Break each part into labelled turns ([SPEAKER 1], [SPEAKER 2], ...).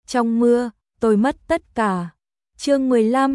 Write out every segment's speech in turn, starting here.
[SPEAKER 1] Trong mưa, tôi mất tất cả. Chương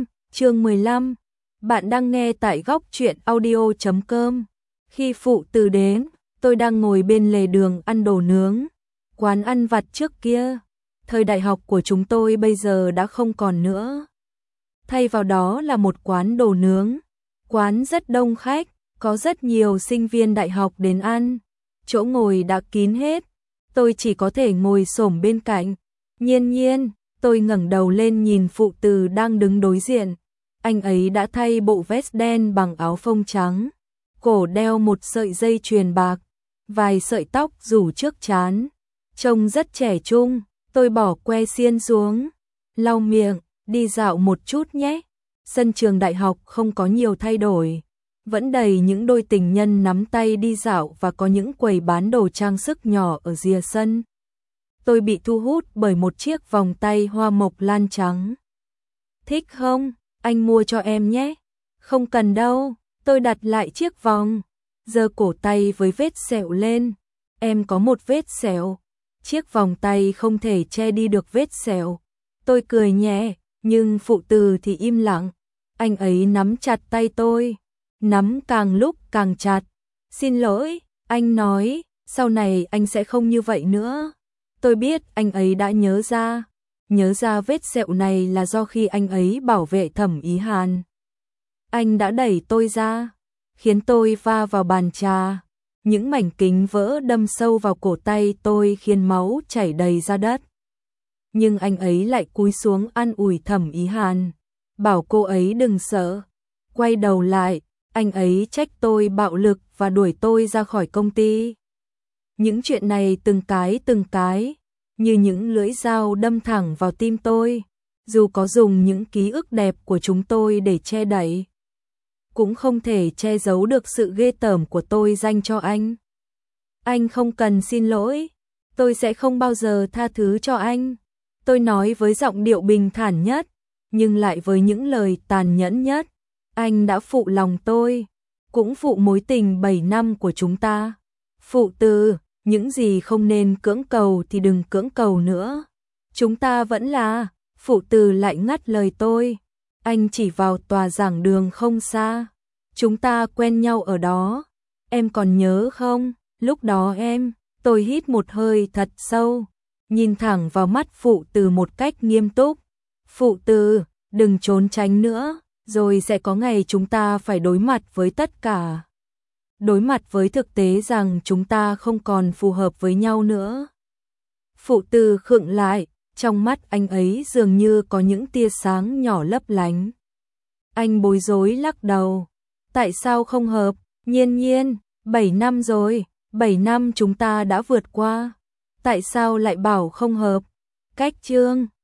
[SPEAKER 1] 15. Bạn đang nghe tại góc truyện audio.com. Khi phụ từ đến, tôi đang ngồi bên lề đường ăn đồ nướng. Quán ăn vặt trước kia, thời đại học của chúng tôi bây giờ đã không còn nữa. Thay vào đó là một quán đồ nướng. Quán rất đông khách, có rất nhiều sinh viên đại học đến ăn. Chỗ ngồi đã kín hết, tôi chỉ có thể ngồi xổm bên cạnh. Nhiên, tôi ngẩng đầu lên nhìn phụ từ đang đứng đối diện. Anh ấy đã thay bộ vest đen bằng áo phông trắng, cổ đeo một sợi dây chuyền bạc, vài sợi tóc rủ trước trán, trông rất trẻ trung. Tôi bỏ que xiên xuống, lau miệng, đi dạo một chút nhé. Sân trường đại học không có nhiều thay đổi, vẫn đầy những đôi tình nhân nắm tay đi dạo và có những quầy bán đồ trang sức nhỏ ở rìa sân. Tôi bị thu hút bởi một chiếc vòng tay hoa mộc lan trắng. Thích không? Anh mua cho em nhé. Không cần đâu, tôi đặt lại chiếc vòng, giơ cổ tay với vết sẹo lên. Em có một vết sẹo. Chiếc vòng tay không thể che đi được vết sẹo. Tôi cười nhẹ, nhưng phụ từ thì im lặng. Anh ấy nắm chặt tay tôi, nắm càng lúc càng chặt. Xin lỗi, anh nói, sau này anh sẽ không như vậy nữa. Tôi biết anh ấy đã nhớ ra vết sẹo này là do khi anh ấy bảo vệ Thẩm Ý Hàn. Anh đã đẩy tôi ra, khiến tôi va vào bàn trà. Những mảnh kính vỡ đâm sâu vào cổ tay tôi khiến máu chảy đầy ra đất. Nhưng anh ấy lại cúi xuống an ủi Thẩm Ý Hàn, bảo cô ấy đừng sợ. Quay đầu lại, anh ấy trách tôi bạo lực và đuổi tôi ra khỏi công ty. Những chuyện này từng cái, như những lưỡi dao đâm thẳng vào tim tôi. Dù có dùng những ký ức đẹp của chúng tôi để che đậy, cũng không thể che giấu được sự ghê tởm của tôi dành cho anh. Anh không cần xin lỗi, tôi sẽ không bao giờ tha thứ cho anh. Tôi nói với giọng điệu bình thản nhất, nhưng lại với những lời tàn nhẫn nhất. Anh đã phụ lòng tôi, cũng phụ mối tình 7 năm của chúng ta. Phụ từ, những gì không nên cưỡng cầu thì đừng cưỡng cầu nữa. Chúng ta vẫn là, phụ từ lại ngắt lời tôi. Anh chỉ vào tòa giảng đường không xa. Chúng ta quen nhau ở đó. Em còn nhớ không? Lúc đó tôi hít một hơi thật sâu, nhìn thẳng vào mắt phụ từ một cách nghiêm túc. Phụ từ, đừng trốn tránh nữa, rồi sẽ có ngày chúng ta phải đối mặt với tất cả. Đối mặt với thực tế rằng chúng ta không còn phù hợp với nhau nữa. Phụ từ khựng lại, trong mắt anh ấy dường như có những tia sáng nhỏ lấp lánh. Anh bối rối lắc đầu. Tại sao không hợp? Nhiên, 7 năm rồi, 7 năm chúng ta đã vượt qua. Tại sao lại bảo không hợp? Cách chương